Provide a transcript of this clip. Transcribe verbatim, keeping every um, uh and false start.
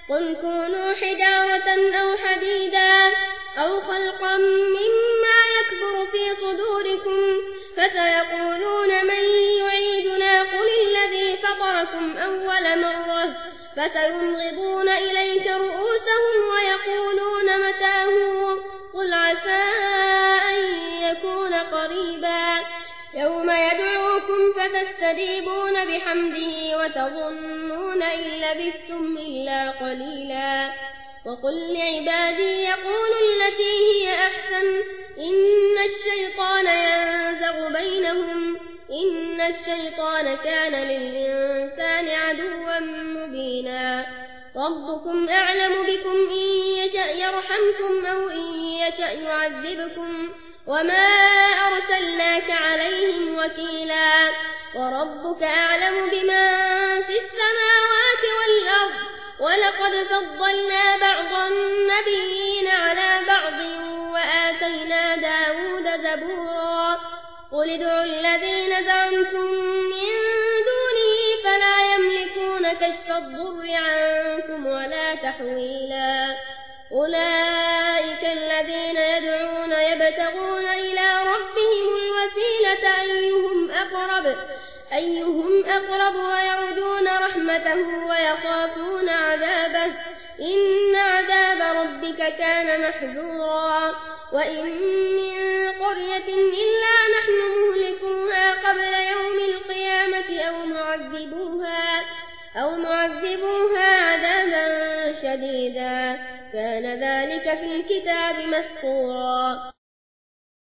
قل كونوا حجارة أو حديدا أو خلقا مما يكبر في صدوركم فسيقولون من يعيدنا قل الذي فطركم أول مرة فسينغضون إليك رؤوسهم ويقولون متى هو قل عسى أن يكون قريبا يوم يدعوكم فتستجيبون بحمده وتظنون إن لبثتم إلا قليلا وقل لعبادي يقولوا التي هي أحسن إن الشيطان ينزغ بينهم إن الشيطان كان للإنسان عدوا مبينا ربكم أعلم بكم إن يشأ يرحمكم أو إن يشأ يعذبكم وما أرسلناك عليهم وكيلا وربك أعلم بمن في السماوات والأرض ولقد فضلنا بعض النبيين على بعض وآتينا داود زبورا قل ادعوا الذين زعمتم من دونه فلا يملكون كشف الضر عنكم ولا تحويلا أولئك الذين يدعون يبتغون إلى ربهم الوسيلة أيهم أقرب أيهم أقرب ويرجون رحمته ويخافون عذابه إن عذاب ربك كان محذورا وإن من قرية إلا نحن مهلكوها قبل يوم القيامة أو معذبوها أو معذبوها عذابا شديدا كان ذلك في الكتاب مسطورا